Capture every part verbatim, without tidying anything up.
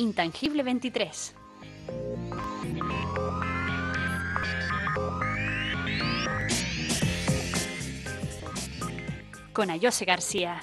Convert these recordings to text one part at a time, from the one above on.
Intangible veintitrés. Con Ayose García.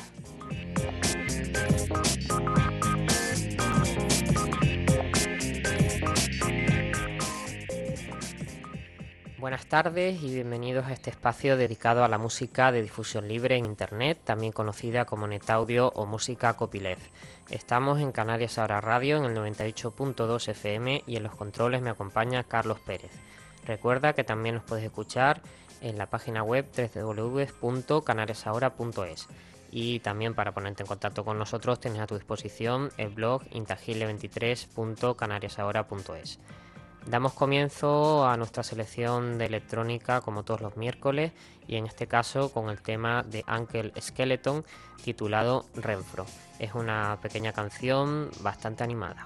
Buenas tardes y bienvenidos a este espacio dedicado a la música de difusión libre en Internet, también conocida como NetAudio o música copyleft. Estamos en Canarias Ahora Radio en el noventa y ocho punto dos F M y en los controles me acompaña Carlos Pérez. Recuerda que también nos puedes escuchar en la página web doble u doble u doble u punto canarias ahora punto es. Y también para ponerte en contacto con nosotros tienes a tu disposición el blog intangible veintitrés punto canarias ahora punto es. Damos comienzo a nuestra selección de electrónica como todos los miércoles y en este caso con el tema de Uncle Skeleton titulado Renfro. Es una pequeña canción bastante animada.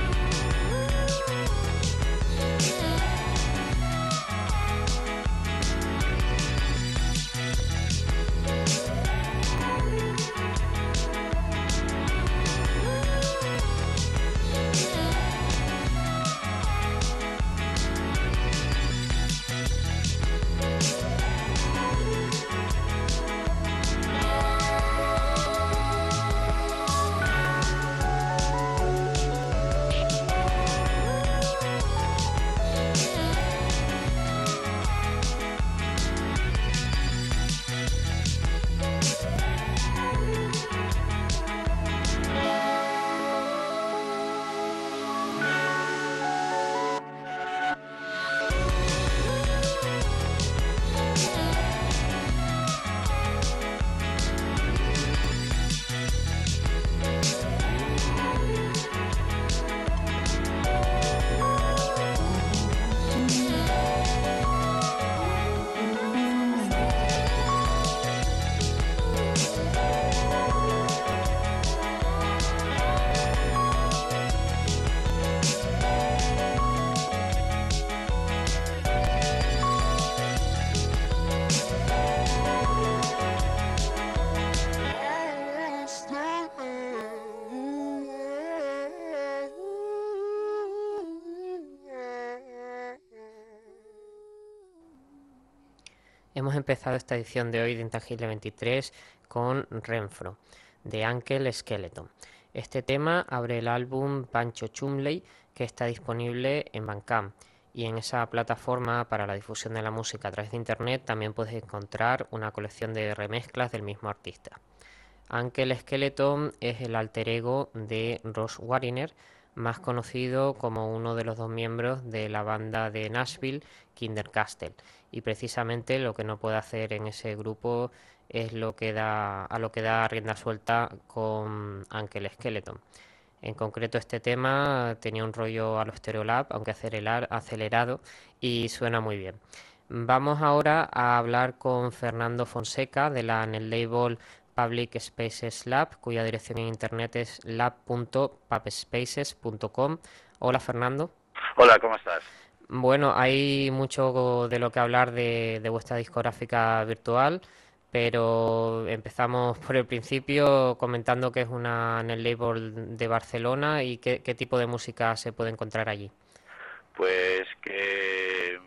Hemos empezado esta edición de hoy de Intangible veintitrés con Renfro, de Uncle Skeleton. Este tema abre el álbum Pancho Chumley, que está disponible en Bandcamp. Y en esa plataforma para la difusión de la música a través de Internet también puedes encontrar una colección de remezclas del mismo artista. Uncle Skeleton es el alter ego de Ross Warriner, más conocido como uno de los dos miembros de la banda de Nashville, Kinder Castle, y precisamente lo que no puede hacer en ese grupo es lo que da a lo que da rienda suelta con Uncle Skeleton. En concreto este tema tenía un rollo a lo Stereolab, aunque acelerado, y suena muy bien. Vamos ahora a hablar con Fernando Fonseca de la netlabel Public Spaces Lab, cuya dirección en internet es lab punto pubspaces punto com. Hola, Fernando. Hola, ¿cómo estás? Bueno, hay mucho de lo que hablar de, de vuestra discográfica virtual, pero empezamos por el principio comentando que es una netlabel de Barcelona y qué, qué tipo de música se puede encontrar allí. Pues que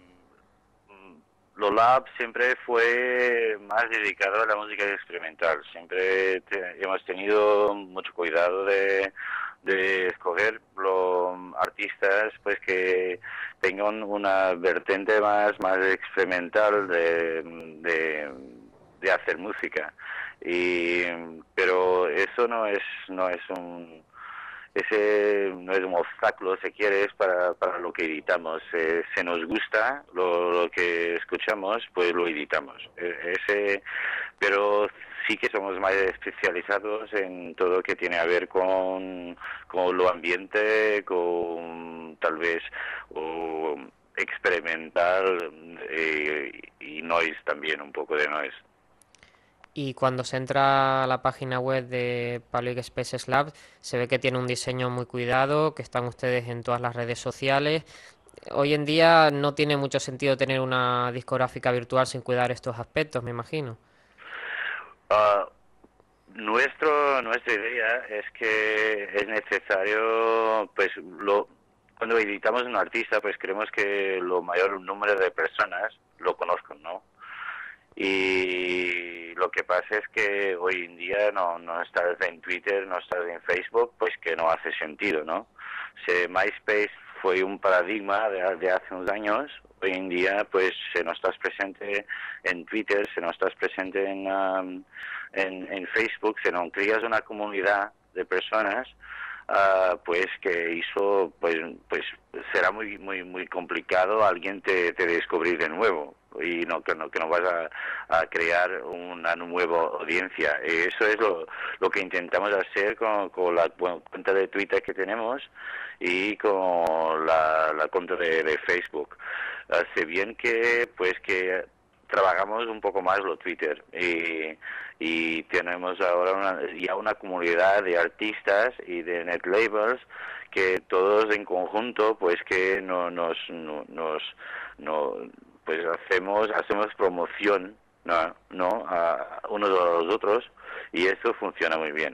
Lo Lab siempre fue más dedicado a la música experimental. Siempre te, hemos tenido mucho cuidado de, de escoger los artistas pues que tengan una vertiente más, más experimental de, de, de hacer música. Y, pero eso no es, no es un... ese no es un obstáculo, si quieres, para, para lo que editamos. Eh, si nos gusta lo, lo que escuchamos, pues lo editamos. Eh, ese, pero sí que somos más especializados en todo lo que tiene a ver con, con lo ambiente, con tal vez o experimental eh, y noise también, un poco de noise. Y cuando se entra a la página web de Public Spaces Lab, se ve que tiene un diseño muy cuidado, que están ustedes en todas las redes sociales. Hoy en día no tiene mucho sentido tener una discográfica virtual sin cuidar estos aspectos, me imagino. Uh, nuestro nuestra idea es que es necesario, pues lo cuando editamos un artista, pues queremos que lo mayor número de personas lo conozcan, ¿no? Y lo que pasa es que hoy en día no, no estás en Twitter, no estás en Facebook, pues que no hace sentido, ¿no? Si MySpace fue un paradigma de, de hace unos años, hoy en día pues si no estás presente en Twitter, si no estás presente en, um, en, en Facebook, si no creas una comunidad de personas, Uh, pues que hizo pues pues será muy muy muy complicado alguien te, te descubrir de nuevo y no que no que no vas a, a crear una nueva audiencia. Y eso es lo, lo que intentamos hacer con, con la cuenta de Twitter que tenemos y con la, la cuenta de, de Facebook. Uh, sé bien que pues que trabajamos un poco más lo Twitter y, y tenemos ahora una, ya una comunidad de artistas y de net labels que todos en conjunto pues que no, nos no, nos no, pues hacemos hacemos promoción no no a unos a los otros y eso funciona muy bien.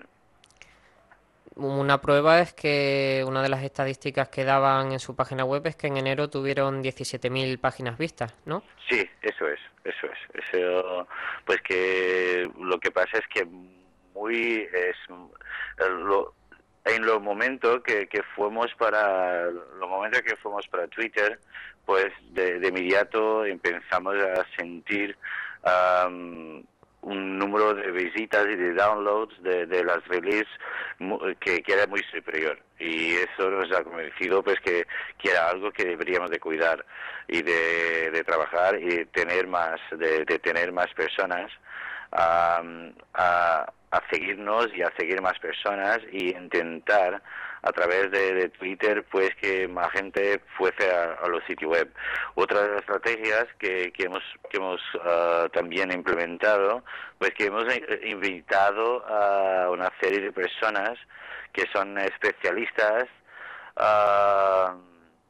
Una prueba es que una de las estadísticas que daban en su página web es que en enero tuvieron diecisiete mil páginas vistas, ¿no? Sí, eso es, eso es. Eso, pues que lo que pasa es que muy es lo, en los momentos que, que fuimos para los momentos que fuimos para Twitter, pues de, de inmediato empezamos a sentir um, un número de visitas y de downloads de, de las releases que, que era muy superior y eso nos ha convencido pues que, que era algo que deberíamos de cuidar y de, de trabajar y tener más de, de tener más personas um, a, a seguirnos y a seguir más personas y intentar a través de, de Twitter pues que más gente fuese a, a los sitios web. Otras estrategias que, que hemos que hemos uh, también implementado pues que hemos invitado a una serie de personas que son especialistas uh,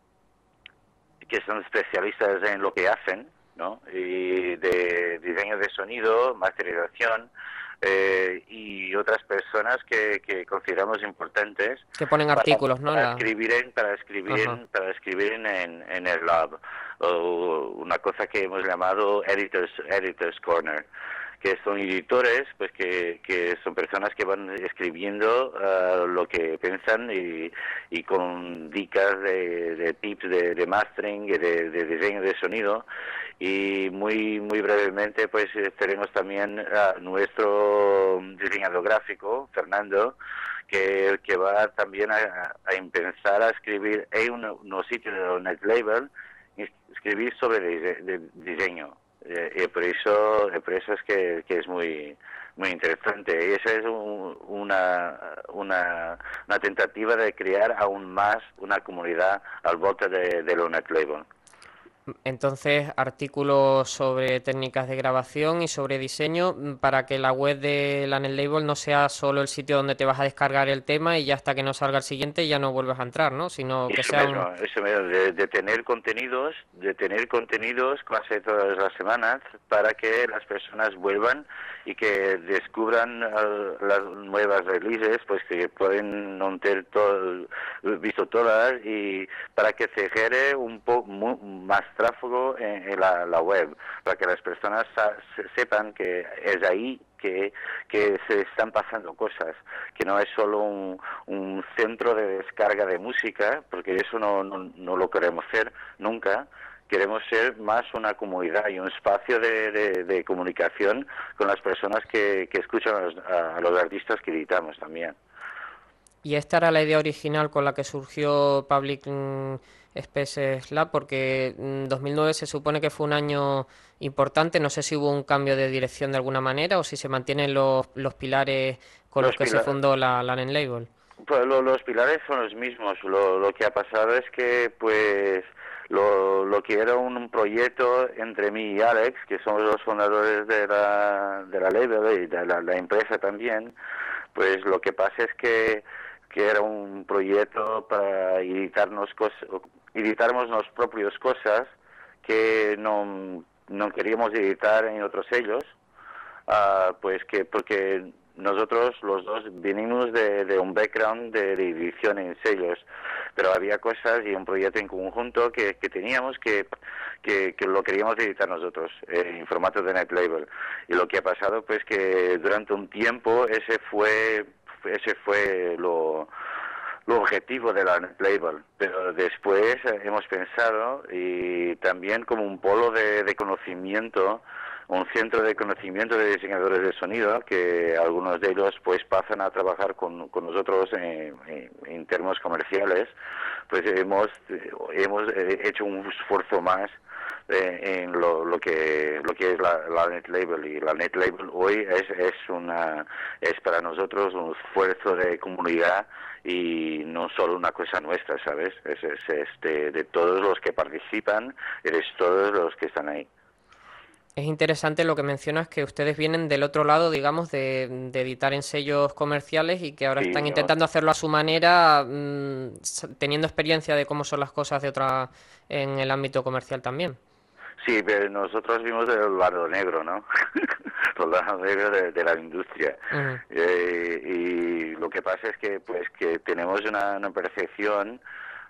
que son especialistas en lo que hacen, ¿no? Y de diseño de sonido, masterización eh, y otras personas que, que consideramos importantes que ponen para, artículos, ¿no? para La... escribir en para escribir Ajá. para escribir en, en el lab, o una cosa que hemos llamado editors editors corner, que son editores pues que, que son personas que van escribiendo uh, lo que piensan y, y con dicas de, de tips de, de mastering y de, de diseño de sonido. Y muy muy brevemente pues tenemos también a nuestro diseñador gráfico Fernando que, que va también a, a empezar a escribir en unos uno sitios de net label, escribir sobre de, de diseño. Eh, y por eso por eso es que, que es muy muy interesante y esa es un, una, una una tentativa de crear aún más una comunidad al volta de, de lo net label. Entonces, artículos sobre técnicas de grabación y sobre diseño para que la web de la Net Label no sea solo el sitio donde te vas a descargar el tema y ya hasta que no salga el siguiente ya no vuelves a entrar, ¿no? Sino que Eso sea mismo, un... eso mismo, de, de tener contenidos, de tener contenidos casi todas las semanas para que las personas vuelvan y que descubran uh, las nuevas releases, pues que pueden no tener todo, visto todas y para que se genere un poco más tráfico en, en la, la web, para que las personas sa sepan que es ahí que, que se están pasando cosas, que no es solo un, un centro de descarga de música, porque eso no, no, no lo queremos ser nunca. Queremos ser más una comunidad y un espacio de, de, de comunicación con las personas que, que escuchan a los, a los artistas que editamos también. Y esta era la idea original con la que surgió Public Spaces Lab, porque en dos mil nueve se supone que fue un año importante. No sé si hubo un cambio de dirección de alguna manera o si se mantienen los, los pilares con los, los que pila se fundó la, la Net Label. Pues lo, los pilares son los mismos. Lo, lo que ha pasado es que pues lo, lo que era un proyecto entre mí y Alex, que somos los fundadores de la, de la label y de la, la empresa también, pues lo que pasa es que que era un proyecto para editarnos cosas, editarnos las propias cosas que no, no queríamos editar en otros sellos, uh, pues que porque nosotros los dos venimos de, de un background de, de edición en sellos, pero había cosas y un proyecto en conjunto que, que teníamos que, que, que lo queríamos editar nosotros en formato de net label. Y lo que ha pasado pues que durante un tiempo ese fue ese fue lo lo objetivo de la net label, pero después hemos pensado, y también como un polo de, de conocimiento, un centro de conocimiento de diseñadores de sonido, que algunos de ellos pues pasan a trabajar con, con nosotros en, en, en términos comerciales, pues hemos hemos hecho un esfuerzo más eh, en lo, lo que lo que es la, la net label, y la net label hoy es es una es para nosotros un esfuerzo de comunidad y no solo una cosa nuestra, ¿sabes? Es, es, es de, de todos los que participan, eres todos los que están ahí. Es interesante lo que mencionas, que ustedes vienen del otro lado, digamos, de, de editar en sellos comerciales y que ahora Sí, están ¿no? intentando hacerlo a su manera, mmm, teniendo experiencia de cómo son las cosas de otra en el ámbito comercial también. Sí, pero nosotros vimos el lado negro, ¿no? El lado negro de, de la industria. Uh-huh. Eh, y lo que pasa es que, pues, que tenemos una, una percepción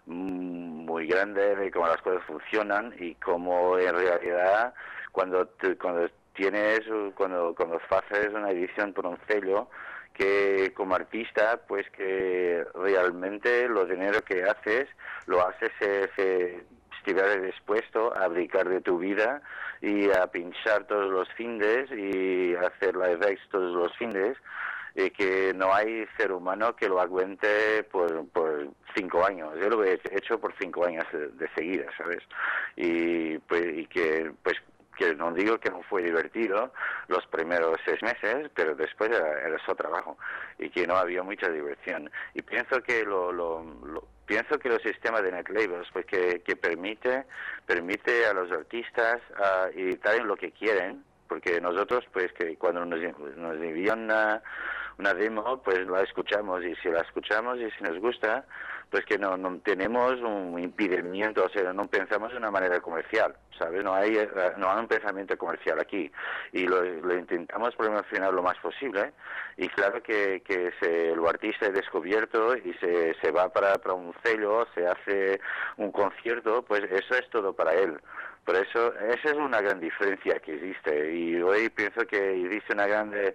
muy grande de cómo las cosas funcionan y cómo en realidad cuando te, cuando tienes cuando cuando haces una edición por un sello, que como artista pues que realmente lo dinero que haces lo haces se, se estar dispuesto a abdicar de tu vida y a pinchar todos los fines y hacer live acts todos los fines, y que no hay ser humano que lo aguante por, por cinco años. Yo lo he hecho por cinco años de, de seguida, ¿sabes? Y pues y que pues que no digo que no fue divertido los primeros seis meses, pero después era, era su trabajo y que no había mucha diversión. Y pienso que lo, lo, lo pienso que los sistemas de net labels pues que, que permite permite a los artistas uh, editar en lo que quieren, porque nosotros pues que cuando nos, nos envían una, una demo pues la escuchamos, y si la escuchamos y si nos gusta pues que no, no tenemos un impedimento, o sea, no pensamos de una manera comercial, ¿sabes? No hay no hay un pensamiento comercial aquí, y lo, lo intentamos promocionar lo más posible, y claro que, que se, el artista es descubierto y se, se va para, para un sello, se hace un concierto, pues eso es todo para él. Por eso, esa es una gran diferencia que existe, y hoy pienso que existe una grande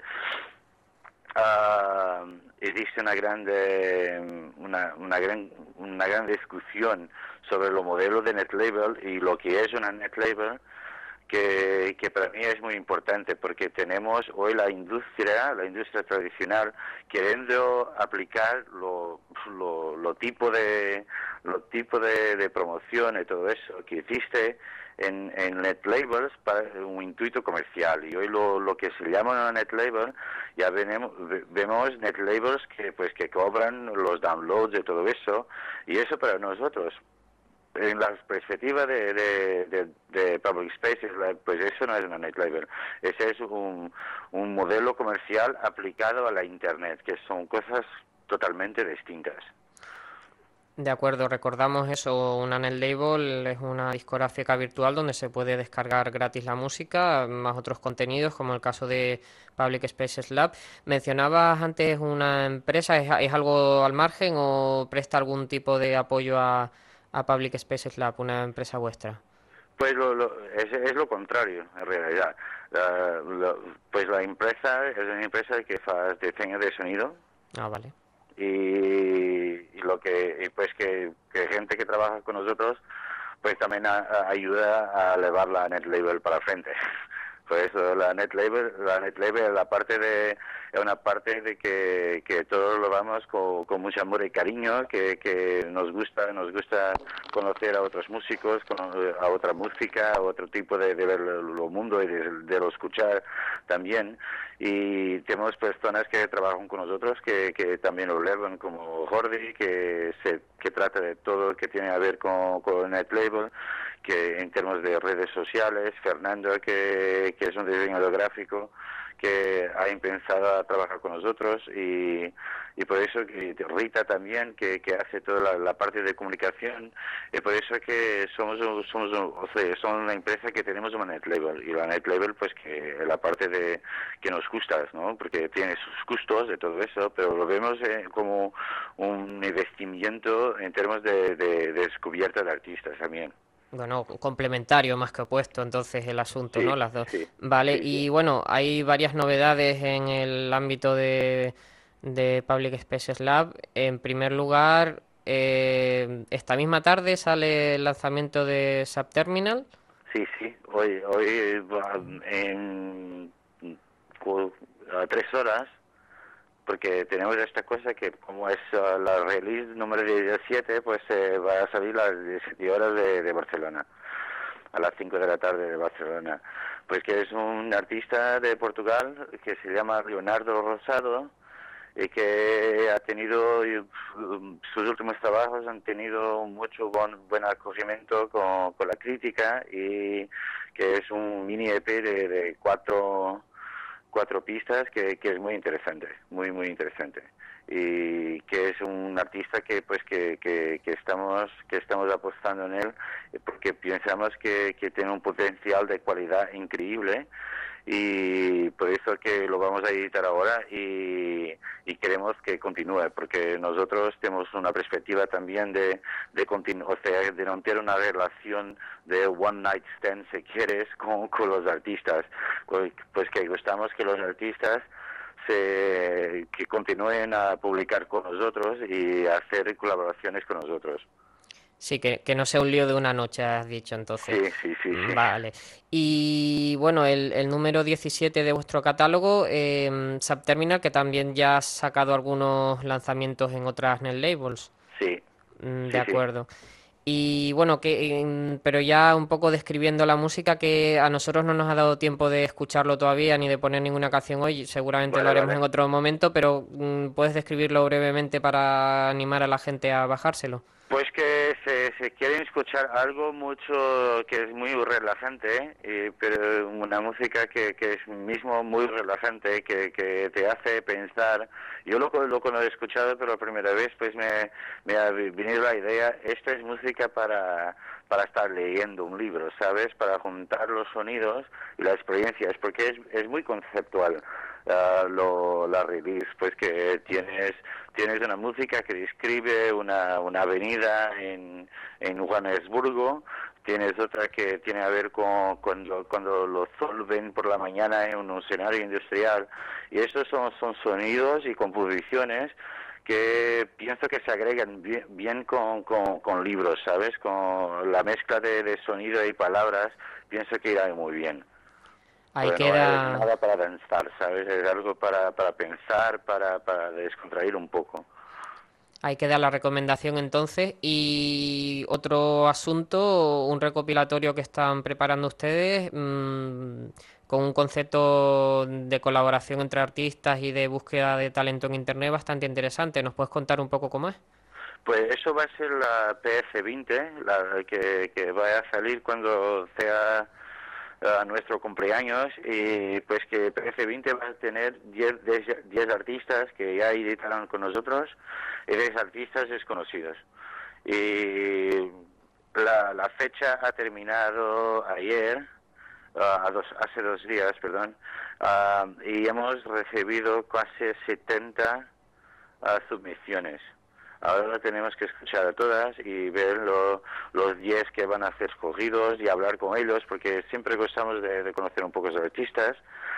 Uh, existe una grande una, una gran una gran discusión sobre los modelos de net label y lo que es una net label, que, que para mí es muy importante, porque tenemos hoy la industria la industria tradicional queriendo aplicar lo lo, lo tipo de lo tipo de, de promoción y todo eso que existe en, en net labels para un intuito comercial, y hoy lo, lo que se llama una net label ya venemos, vemos net labels que pues que cobran los downloads de todo eso, y eso para nosotros en la perspectiva de, de, de, de Public Spaces, pues eso no es una net label, ese es un, un modelo comercial aplicado a la internet, que son cosas totalmente distintas. De acuerdo, recordamos eso, una net label es una discográfica virtual donde se puede descargar gratis la música, más otros contenidos, como el caso de Public Spaces Lab. Mencionabas antes una empresa, ¿es, es algo al margen o presta algún tipo de apoyo a, a Public Spaces Lab, una empresa vuestra? Pues lo, lo, es, es lo contrario, en realidad. Uh, lo, pues la empresa es una empresa que hace diseño de sonido. Ah, vale. Y, y lo que y pues que, que gente que trabaja con nosotros pues también a, a ayuda a elevar la net label para frente. Por eso la net label la net label la parte de es una parte de que, que todos lo vamos con, con mucho amor y cariño, que, que nos gusta nos gusta conocer a otros músicos, a otra música, a otro tipo de, de ver el mundo y de, de lo escuchar también. Y tenemos personas que trabajan con nosotros que, que también lo elevan, como Jordi, que se que trata de todo lo que tiene a ver con, con net label, que en términos de redes sociales, Fernando, que, que es un diseñador gráfico, que ha empezado a trabajar con nosotros, y, y por eso que Rita también, que, que hace toda la, la parte de comunicación, y por eso que somos somos o sea, son una empresa que tenemos una net label, y la net label pues que la parte de que nos gusta, ¿no? Porque tiene sus gustos de todo eso, pero lo vemos eh, como un investimiento en términos de, de, de descubierta de artistas también. Bueno, complementario más que opuesto, entonces el asunto, Sí, ¿no? Las dos. sí, Vale, sí, sí. y bueno, hay varias novedades en el ámbito de, de Public Spaces Lab. En primer lugar, eh, esta misma tarde sale el lanzamiento de Subterminal. Sí, sí, hoy, hoy eh, va en cu- a tres horas, porque tenemos esta cosa que como es uh, la release número diecisiete, pues eh, va a salir a las diecisiete horas de, de Barcelona, a las cinco de la tarde de Barcelona. Pues que es un artista de Portugal que se llama Leonardo Rosado, y que ha tenido, y, um, sus últimos trabajos han tenido mucho buen, buen acogimiento con, con la crítica, y que es un mini E P de, de cuatro, cuatro pistas que, que es muy interesante, muy, muy interesante. Y que es un artista que pues que, que, que estamos que estamos apostando en él, porque pensamos que, que tiene un potencial de calidad increíble, y por eso que lo vamos a editar ahora, y, y queremos que continúe, porque nosotros tenemos una perspectiva también de de continu o sea, de no tener una relación de one night stand, si quieres, con, con los artistas, pues, pues que gustamos que los artistas se que continúen a publicar con nosotros y a hacer colaboraciones con nosotros. Sí, que, que no sea un lío de una noche, has dicho entonces. Sí, sí, sí, Mm, sí. Vale. Y bueno, el, el número diecisiete de vuestro catálogo, eh, Subterminal, que también ya has sacado algunos lanzamientos en otras net labels. Sí, Mm, De sí, sí. acuerdo. Y bueno, que, em, pero ya un poco describiendo la música, que a nosotros no nos ha dado tiempo de escucharlo todavía ni de poner ninguna canción hoy, seguramente lo Vale, haremos vale. en otro momento, pero mm, ¿puedes describirlo brevemente para animar a la gente a bajárselo? Pues que se, se quieren escuchar algo mucho que es muy relajante, ¿eh? Y, pero una música que, que es mismo muy relajante, que, que te hace pensar. Yo lo, lo cuando he escuchado por la primera vez, pues me, me ha venido la idea, esta es música para, para estar leyendo un libro, ¿sabes? Para juntar los sonidos y las experiencias, porque es, es muy conceptual. Uh, lo, la release, pues que tienes tienes una música que describe una, una avenida en, en Johannesburgo, tienes otra que tiene a ver con cuando, cuando los sol ven por la mañana en un escenario industrial, y estos son, son sonidos y composiciones que pienso que se agregan bien, bien con, con, con libros, ¿sabes? Con la mezcla de, de sonido y palabras, pienso que irá muy bien. Ahí Pues no es queda. nada para danzar, ¿sabes? Es algo para, para pensar, para, para descontraer un poco. Ahí queda la recomendación entonces. Y otro asunto, un recopilatorio que están preparando ustedes, mmm, con un concepto de colaboración entre artistas y de búsqueda de talento en Internet bastante interesante. ¿Nos puedes contar un poco cómo es? Pues eso va a ser la P S veinte, la que, que va a salir cuando sea a nuestro cumpleaños, y pues que P S veinte va a tener diez artistas que ya editaron con nosotros, y diez artistas desconocidos. Y la, la fecha ha terminado ayer, uh, a dos, hace dos días, perdón, uh, y hemos recibido casi setenta uh, submisiones. Ahora tenemos que escuchar a todas y ver lo, los diez que van a ser escogidos y hablar con ellos, porque siempre gustamos de, de conocer un poco a los artistas.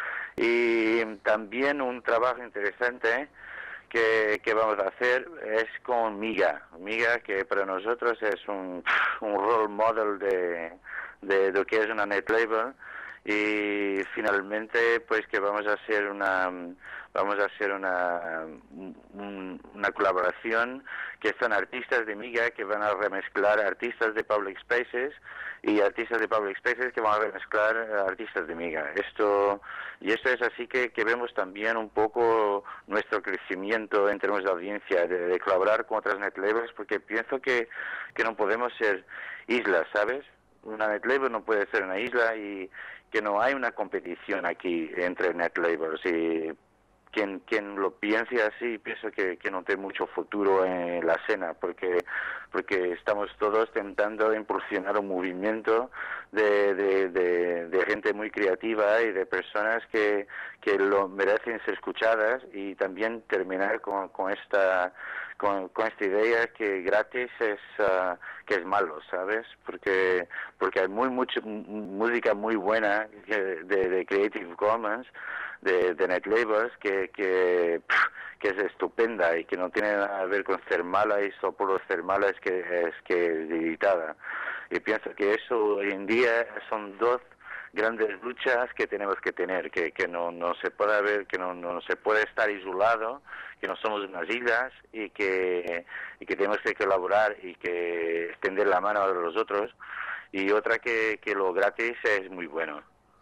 Y también un trabajo interesante que, que vamos a hacer es con Miga. Miga, que para nosotros es un, un role model de, de lo que es una net label. Y finalmente pues que vamos a hacer una vamos a hacer una un, una colaboración, que son artistas de Miga que van a remezclar artistas de Public Spaces, y artistas de Public Spaces que van a remezclar artistas de Miga. Esto y esto es así que, que vemos también un poco nuestro crecimiento en términos de audiencia, de, de colaborar con otras net labels, porque pienso que, que no podemos ser islas, ¿sabes? una net label no puede ser una isla y que no hay una competición aquí entre net labels y quien quien lo piense así pienso que, que no tiene mucho futuro en la escena porque porque estamos todos intentando impulsionar un movimiento de, de, de, de gente muy creativa y de personas que, que lo merecen ser escuchadas y también terminar con, con esta con, con esta idea que gratis es uh, que es malo, ¿sabes? Porque porque hay muy mucha música muy buena de, de Creative Commons de, de net labels que que, que es estupenda y que no tiene nada que ver con ser mala y solo por ser mala es que es que es editada. Y pienso que eso hoy en día son dos grandes luchas que tenemos que tener, que, que no, no se puede ver, que no, no se puede estar isolado, que no somos unas islas y que, y que tenemos que colaborar y que extender la mano a los otros. Y otra que, que lo gratis es muy bueno.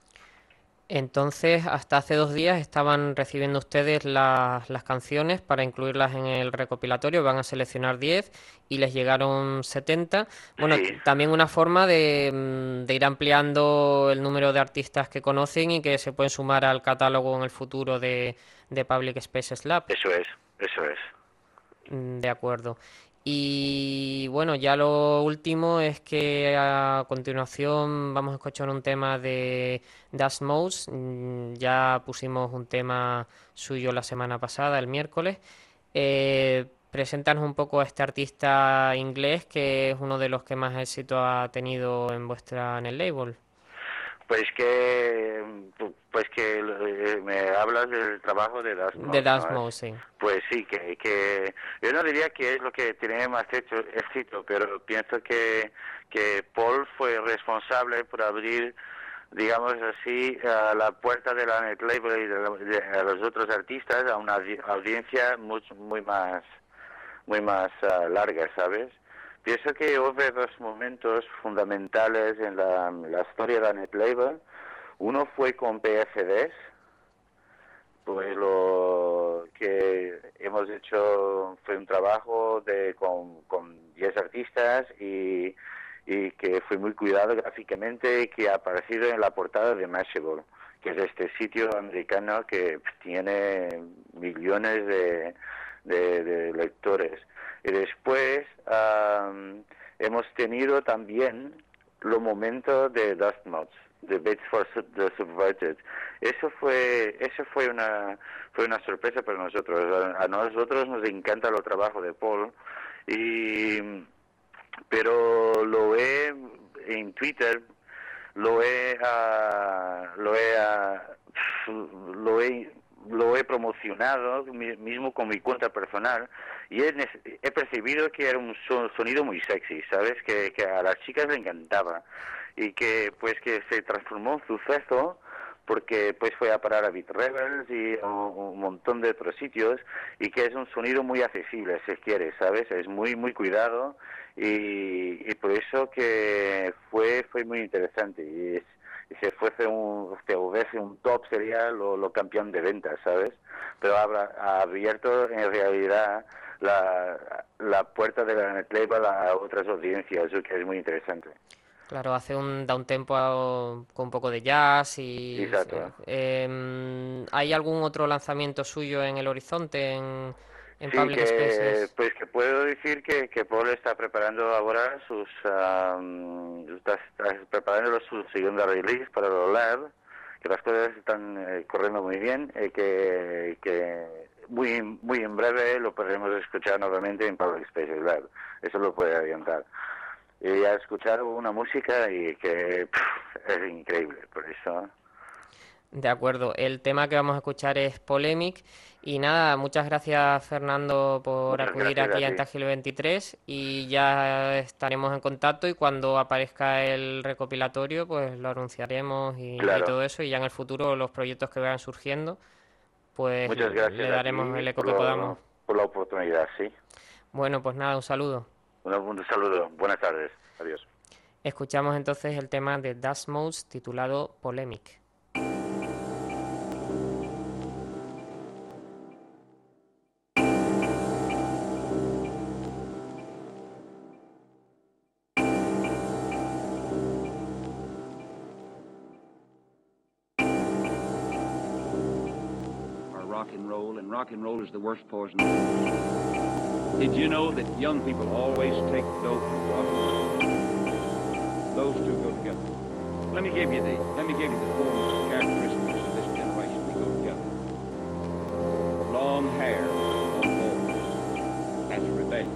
Entonces, hasta hace dos días estaban recibiendo ustedes las, las canciones para incluirlas en el recopilatorio, van a seleccionar diez y les llegaron setenta. Bueno, Sí. también una forma de, mm, de ir ampliando el número de artistas que conocen y que se pueden sumar al catálogo en el futuro de, de Public Spaces Lab. Eso es, eso es. Mm, De acuerdo. Y bueno, ya lo último es que a continuación vamos a escuchar un tema de Dust Mouse. Mm, Ya pusimos un tema suyo la semana pasada, el miércoles. Eh, preséntanos un poco a este artista inglés que es uno de los que más éxito ha tenido en vuestra en el label. Pues que pues que eh, me hablas del trabajo de Dust De Mouse, Dust ¿no es? Mouse, sí. Pues sí, que, que yo no diría que es lo que tiene más hecho, éxito, pero pienso que, que Paul fue responsable por abrir, digamos así, a la puerta de la net label y de, la- de- a los otros artistas a una audi- audiencia mucho, muy más muy más ah, larga, ¿sabes? Pienso que hubo dos momentos fundamentales en la, la historia de la net label. Uno fue con P F Ds, pues lo que hemos hecho fue un trabajo de con, con diez artistas y, y que fue muy cuidado gráficamente y que ha aparecido en la portada de Mashable, que es este sitio americano que tiene millones de, de, de lectores. Y después um, hemos tenido también los momentos de Dust Motes, de Bates for the Subverted. Eso fue, eso fue una, fue una sorpresa para nosotros. A, a nosotros nos encanta el trabajo de Paul, y, pero lo he en Twitter, lo he, uh, lo he, uh, lo he lo he promocionado mismo con mi cuenta personal y he, he percibido que era un sonido muy sexy, ¿sabes? Que, que a las chicas le encantaba y que pues que se transformó en suceso porque pues fue a parar a Beat Rebels y un, un montón de otros sitios y que es un sonido muy accesible si quieres, ¿sabes? Es muy muy cuidado y, y por eso que fue fue muy interesante y es si fuese un, si hubiese un top sería lo, lo campeón de ventas, ¿sabes? Pero habrá, ha abierto en realidad la, la puerta de la net label a otras audiencias, lo que es muy interesante. Claro, hace un da un tempo a- con un poco de jazz y Exacto. eh, em, ¿hay algún otro lanzamiento suyo en el horizonte en, en Sí, Public que Spaces? pues que puedo decir que, que Paul está preparando ahora sus um, está, está preparando su segunda release para los Lab, que las cosas están eh, corriendo muy bien, y que, que muy muy en breve lo podremos escuchar nuevamente en Public Spaces Lab. Eso lo puede adiantar. Y a escuchar una música y que pff, es increíble, por eso. De acuerdo, el tema que vamos a escuchar es Polemic y nada, muchas gracias Fernando por Muchas acudir gracias a aquí a ti. Intagil veintitrés y ya estaremos en contacto y cuando aparezca el recopilatorio pues lo anunciaremos y, y Claro. todo eso y ya en el futuro los proyectos que vayan surgiendo pues Muchas le gracias a daremos ti el eco por, que podamos. lo, por la oportunidad, sí. Bueno, pues nada, un saludo. Un, un saludo. Buenas tardes. Adiós. Escuchamos entonces el tema de Dust Mouse titulado Polemic. rock and roll, and rock and roll is the worst poison. Did you know that young people always take dope and rock and roll? Those two go together. Let me give you the, let me give you the four most characteristics of this generation. They go together. Long hair on boys. That's rebellion.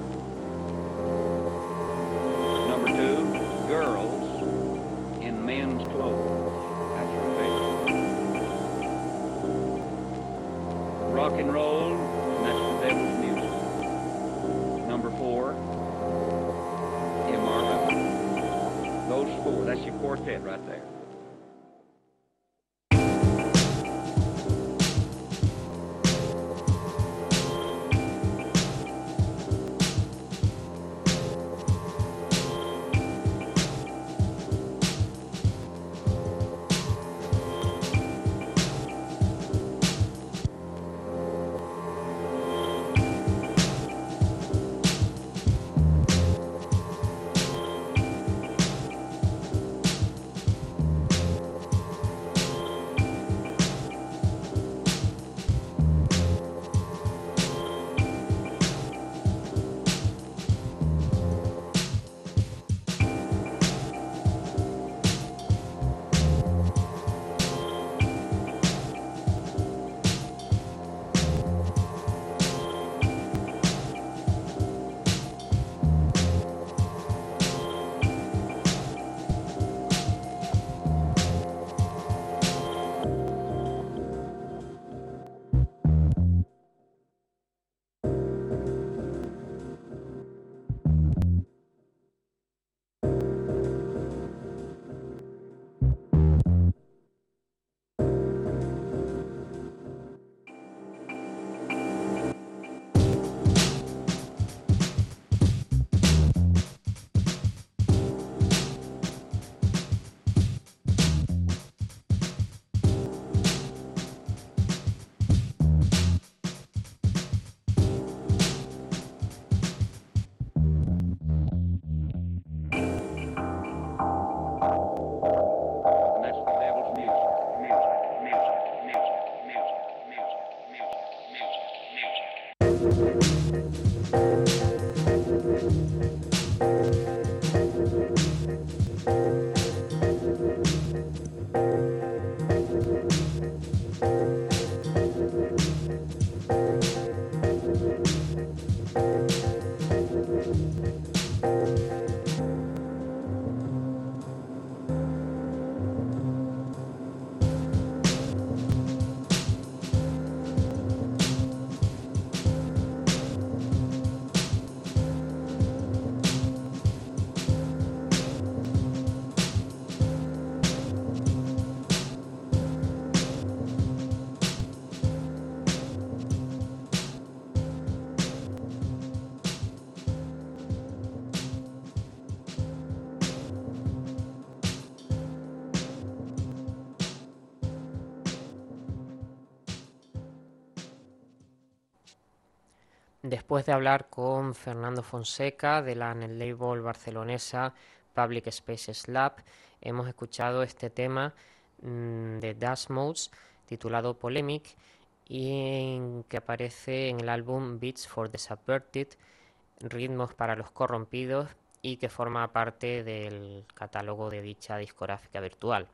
Number two, girls in men's clothes. That's rebellion. Rock and roll, and that's the devil's music. Number four, immorality. Those four, that's your quartet right there. Después de hablar con Fernando Fonseca de la label barcelonesa Public Spaces Lab, hemos escuchado este tema mmm, de Das Modes titulado Polemic y que aparece en el álbum Beats for the Subverted, Ritmos para los Corrompidos, y que forma parte del catálogo de dicha discográfica virtual.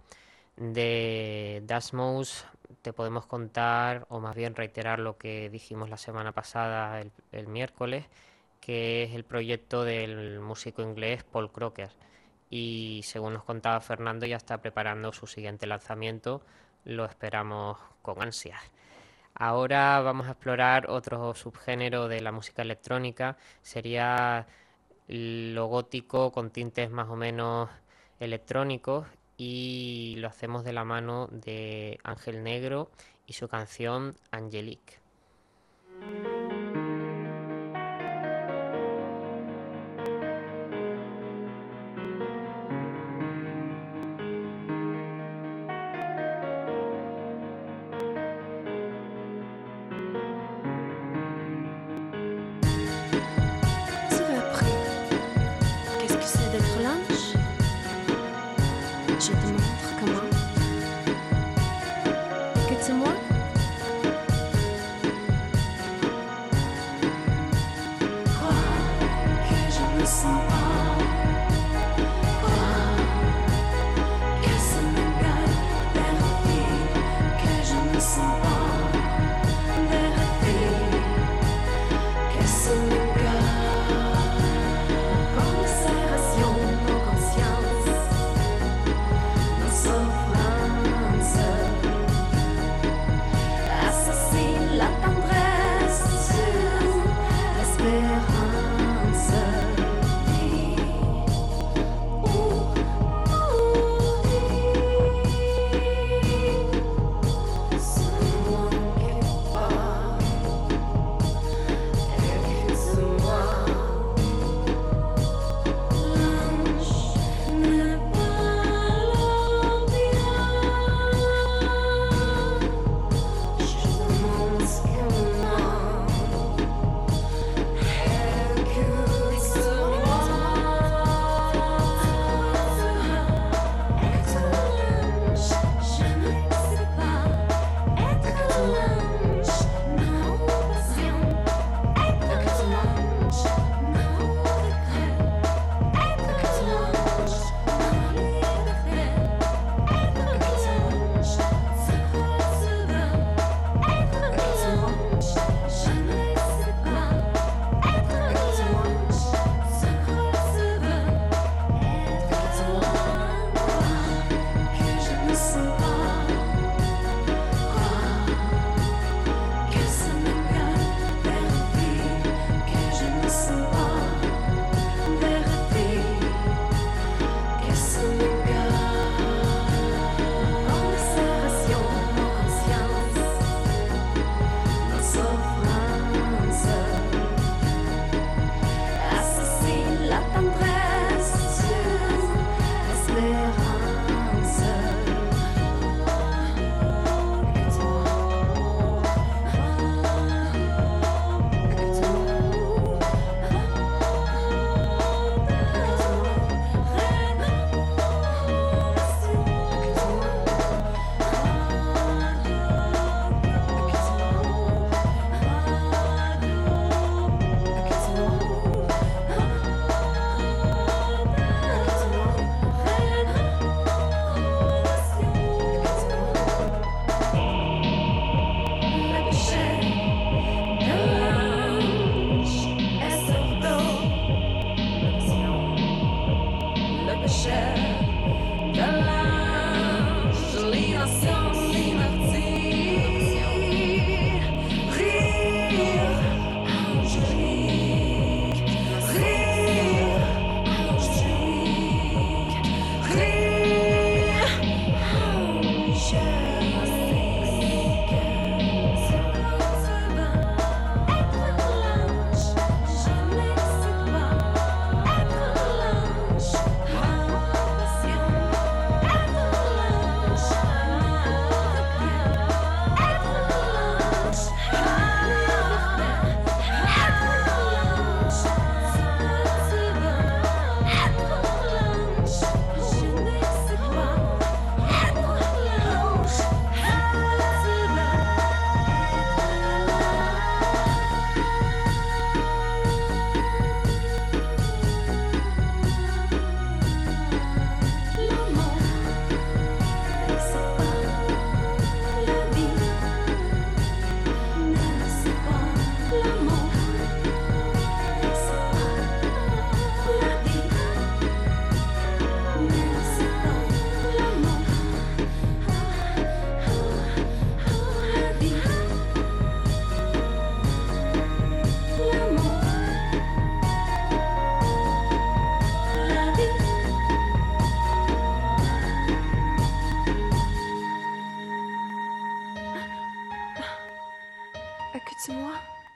De Das Mouse te podemos contar, o más bien reiterar lo que dijimos la semana pasada, el, el miércoles, que es el proyecto del músico inglés Paul Crocker, y según nos contaba Fernando ya está preparando su siguiente lanzamiento, lo esperamos con ansias. Ahora vamos a explorar otro subgénero de la música electrónica, sería lo gótico con tintes más o menos electrónicos, y lo hacemos de la mano de Ángel Negro y su canción Angelique. Je te montre comment. Écoute-moi. Écoute-moi.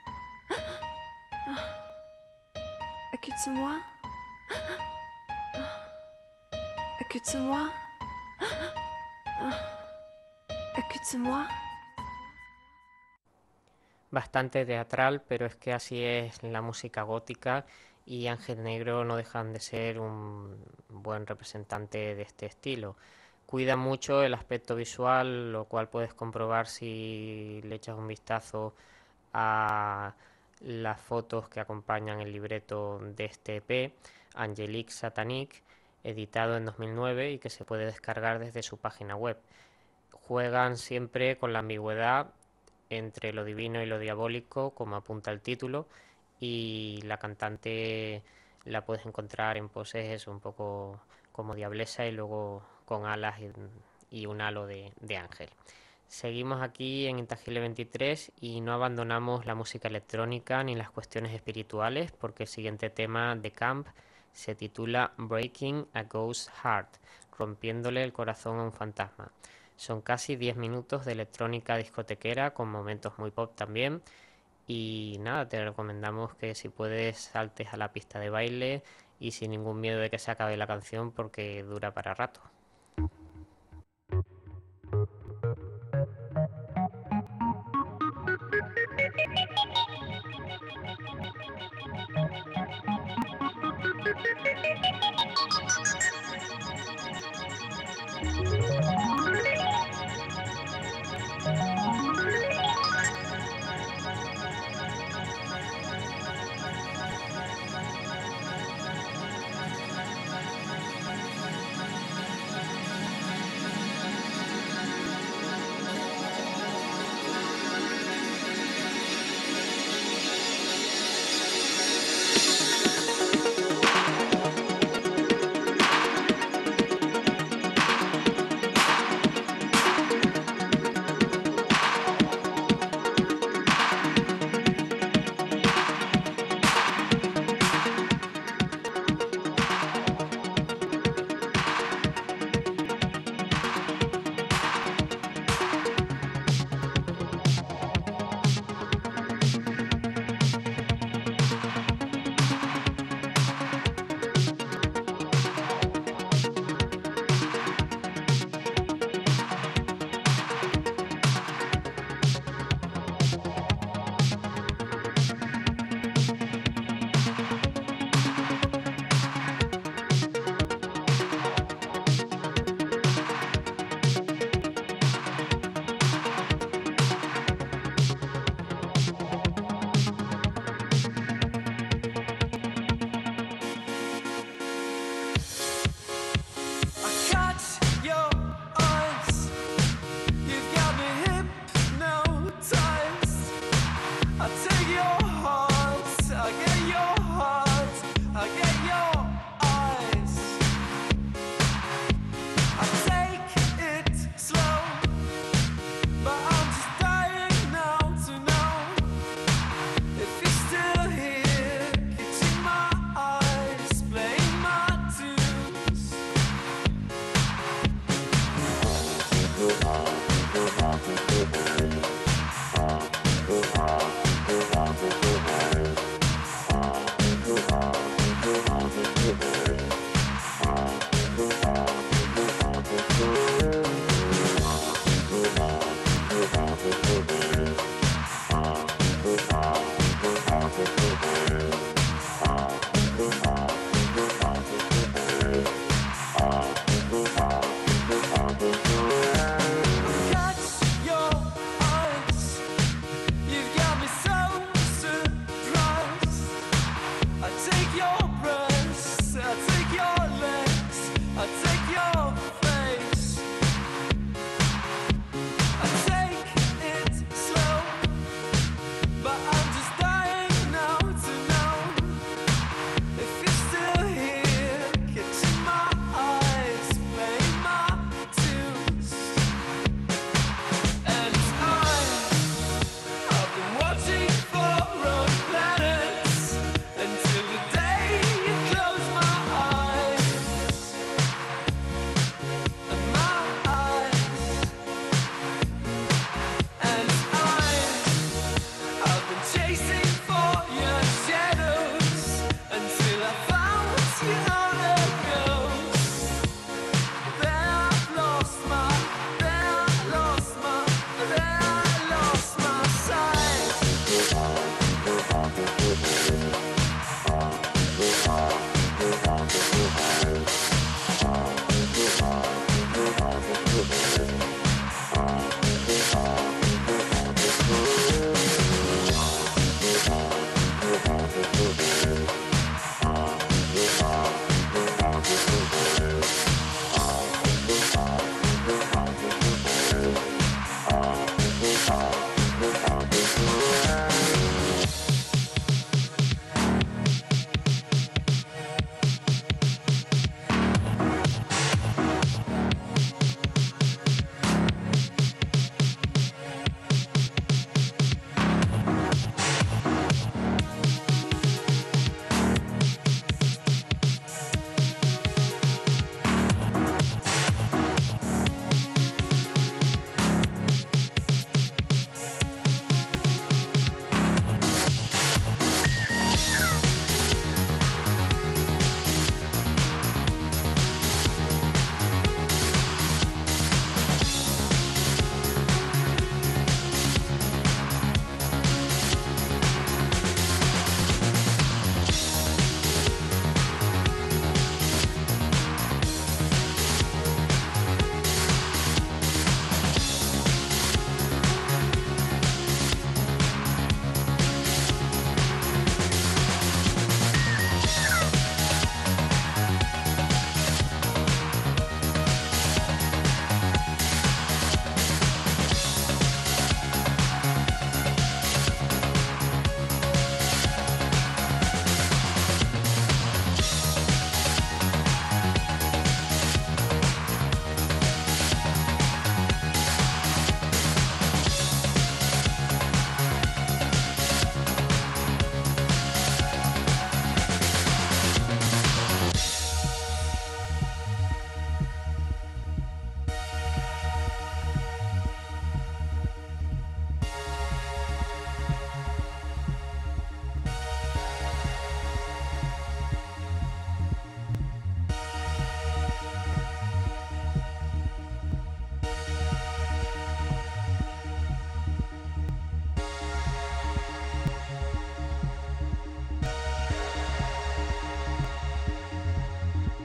Écoute-moi. Écoute-moi. Écoute-moi. Bastante teatral, pero es que así es la música gótica y Ángel Negro no dejan de ser un buen representante de este estilo. Cuida mucho el aspecto visual, lo cual puedes comprobar si le echas un vistazo a las fotos que acompañan el libreto de este E P, Angelique Satanique, editado en dos mil nueve y que se puede descargar desde su página web. Juegan siempre con la ambigüedad entre lo divino y lo diabólico, como apunta el título, y la cantante la puedes encontrar en poses eso, un poco como diablesa y luego con alas y, y un halo de, de ángel. Seguimos aquí en Intangible veintitrés y no abandonamos la música electrónica ni las cuestiones espirituales, porque el siguiente tema de Camp se titula Breaking a Ghost Heart, rompiéndole el corazón a un fantasma. Son casi diez minutos de electrónica discotequera con momentos muy pop también. Y nada, te recomendamos que si puedes saltes a la pista de baile y sin ningún miedo de que se acabe la canción porque dura para rato.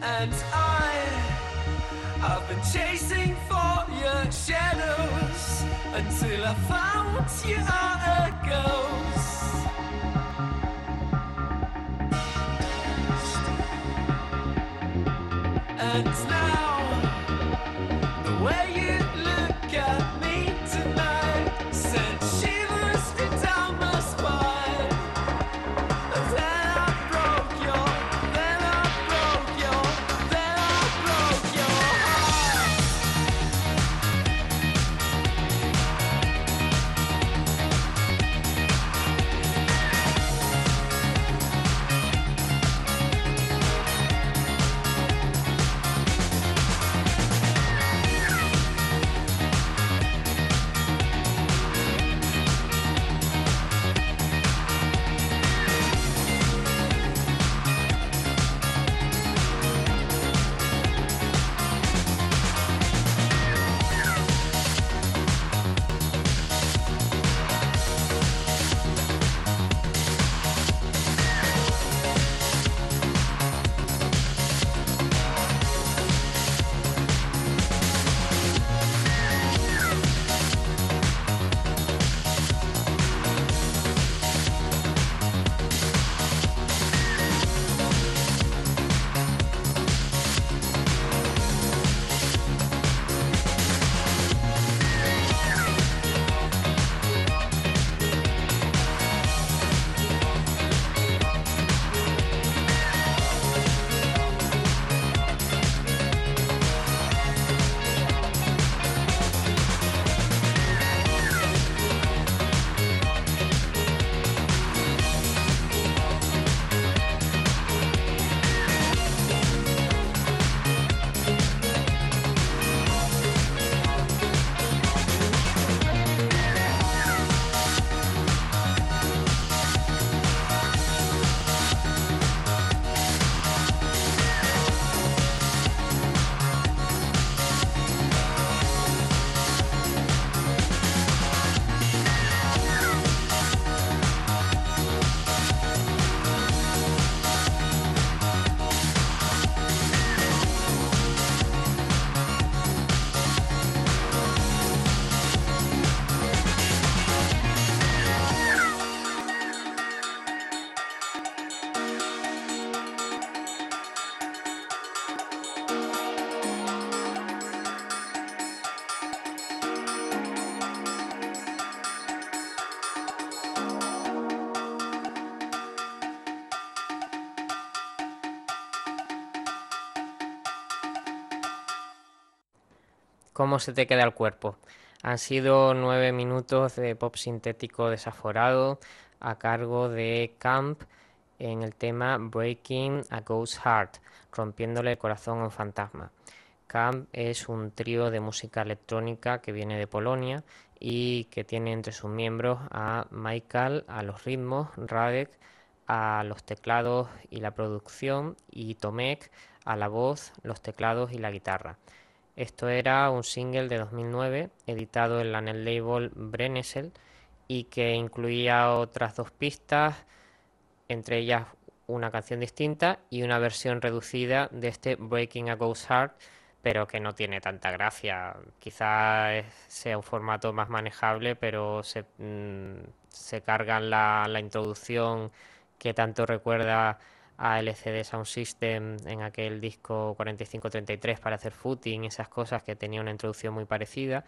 And I, I've been chasing for your shadows until I found you are a ghost. And now, the way you look at me tonight sends shivers down my spine. Then I broke your, then I broke your, then I broke your heart. ¿Cómo se te queda el cuerpo? Han sido nueve minutos de pop sintético desaforado a cargo de Camp en el tema Breaking a Ghost Heart, rompiéndole el corazón a un fantasma. Camp es un trío de música electrónica que viene de Polonia y que tiene entre sus miembros a Michael a los ritmos, Radek a los teclados y la producción y Tomek a la voz, los teclados y la guitarra. Esto era un single de dos mil nueve editado en la netlabel Brennesel y que incluía otras dos pistas, entre ellas una canción distinta y una versión reducida de este Breaking a Ghost Heart, pero que no tiene tanta gracia. Quizás sea un formato más manejable, pero se, mmm, se cargan la, la introducción que tanto recuerda a L C D Sound System en aquel disco cuarenta y cinco treinta y tres para hacer footing, esas cosas, que tenía una introducción muy parecida,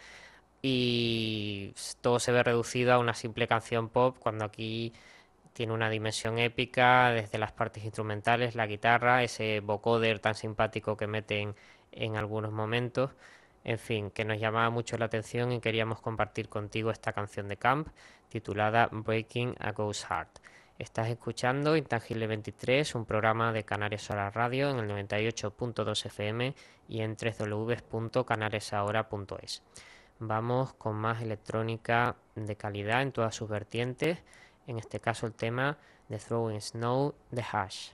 y todo se ve reducido a una simple canción pop, cuando aquí tiene una dimensión épica desde las partes instrumentales, la guitarra, ese vocoder tan simpático que meten en algunos momentos. En fin, que nos llamaba mucho la atención y queríamos compartir contigo esta canción de Camp titulada Breaking a Ghost Heart. Estás escuchando Intangible veintitrés, un programa de Canarias Solar Radio en el noventa y ocho punto dos F M y en doble u doble u doble u punto canarias ahora punto es. Vamos con más electrónica de calidad en todas sus vertientes, en este caso el tema de Throwing Snow de Hash.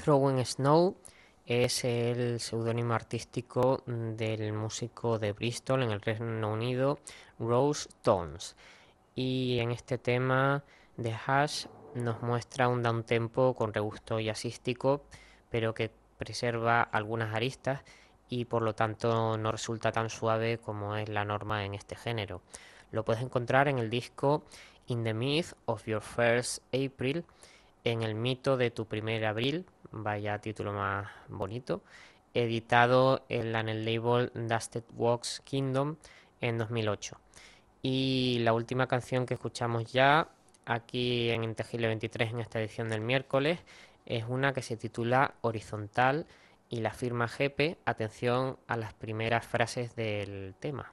Throwing Snow es el seudónimo artístico del músico de Bristol en el Reino Unido, Rose Tones. Y en este tema de Hash nos muestra un downtempo con regusto jazzístico, pero que preserva algunas aristas y por lo tanto no resulta tan suave como es la norma en este género. Lo puedes encontrar en el disco In the Myth of Your First April, en el mito de tu primer abril, vaya título más bonito, editado en, la, en el label Dusted Wax Kingdom en dos mil ocho. Y la última canción que escuchamos ya aquí en Intangible veintitrés en esta edición del miércoles es una que se titula Horizontal y la firma Jepe. Atención a las primeras frases del tema.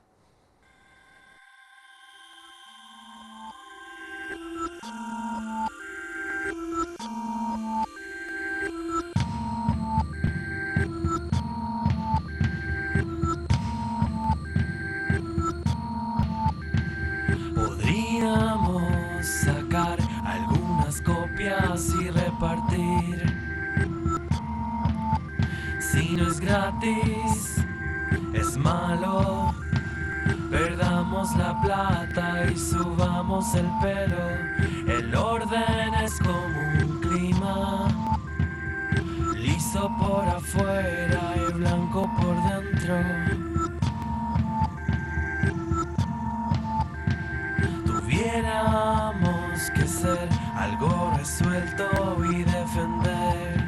Podríamos sacar algunas copias y repartir. Si no es gratis, es malo. Perdamos la plata y subamos el pelo. El orden es como un clima, liso por afuera y blanco por dentro. Tuviéramos que ser algo resuelto y defender.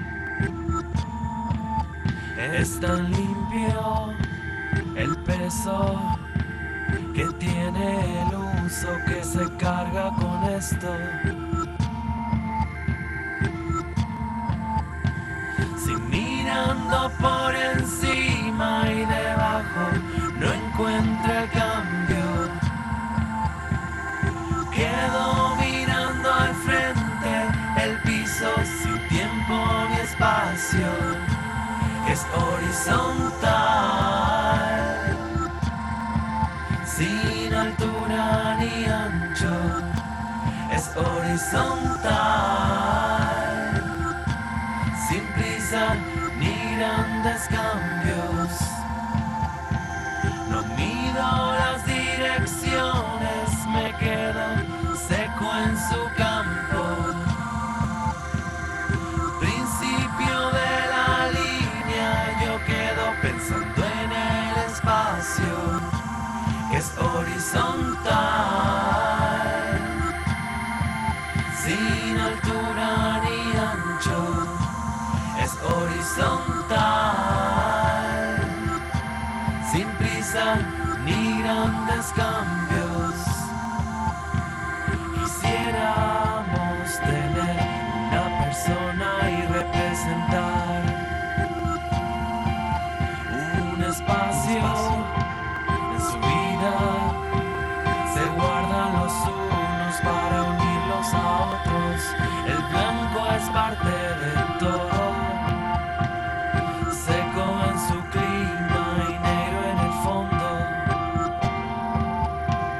Es tan limpio el peso que tiene el uso que se carga con esto. Si mirando por encima y debajo no encuentra el cambio, quedo mirando al frente el piso sin tiempo ni espacio, que es horizontal, sin altura ni ancho, es horizontal, sin prisa ni grandes cambios. No mido las direcciones, me quedo seco en su campo. Principio de la línea, yo quedo pensando en el espacio, que es horizontal, sin altura ni ancho, es horizontal, sin prisa ni grandes cambios. Quisiéramos tener una persona y representar un espacio en su vida. Se guardan los unos para unirlos a otros. El blanco es parte de todo, seco en su clima y negro en el fondo.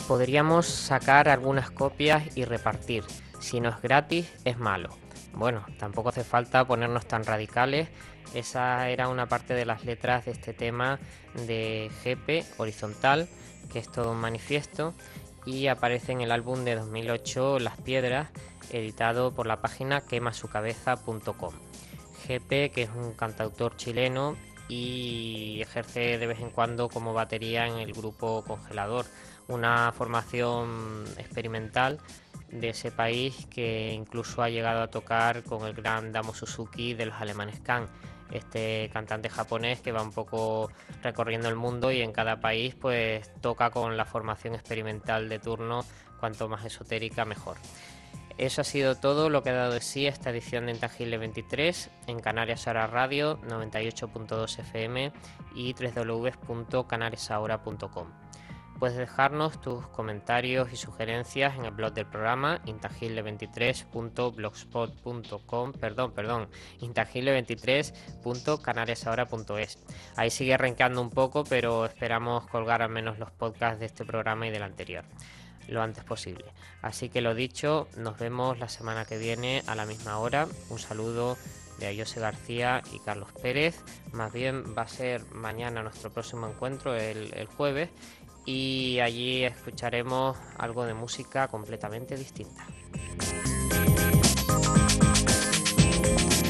Podríamos sacar algunas copias y repartir. Si no es gratis, es malo. Bueno, tampoco hace falta ponernos tan radicales. Esa era una parte de las letras de este tema de G P, Horizontal, que es todo un manifiesto, y aparece en el álbum de dos mil ocho Las Piedras, editado por la página quema su cabeza punto com. G P, que es un cantautor chileno y ejerce de vez en cuando como batería en el grupo Congelador, una formación experimental de ese país que incluso ha llegado a tocar con el gran Damo Suzuki de los alemanes Can, este cantante japonés que va un poco recorriendo el mundo y en cada país pues toca con la formación experimental de turno, cuanto más esotérica mejor. Eso ha sido todo lo que ha dado de sí esta edición de Intangible veintitrés en Canarias Ahora Radio noventa y ocho punto dos F M y doble u doble u doble u punto canarias ahora punto com. Puedes dejarnos tus comentarios y sugerencias en el blog del programa intangible veintitrés punto blogspot punto com, perdón, perdón, intangible veintitrés punto canarias ahora punto es. Ahí sigue arrancando un poco, pero esperamos colgar al menos los podcasts de este programa y del anterior lo antes posible. Así que lo dicho, nos vemos la semana que viene a la misma hora. Un saludo de Ayose García y Carlos Pérez. Más bien va a ser mañana nuestro próximo encuentro, el, el jueves, y allí escucharemos algo de música completamente distinta.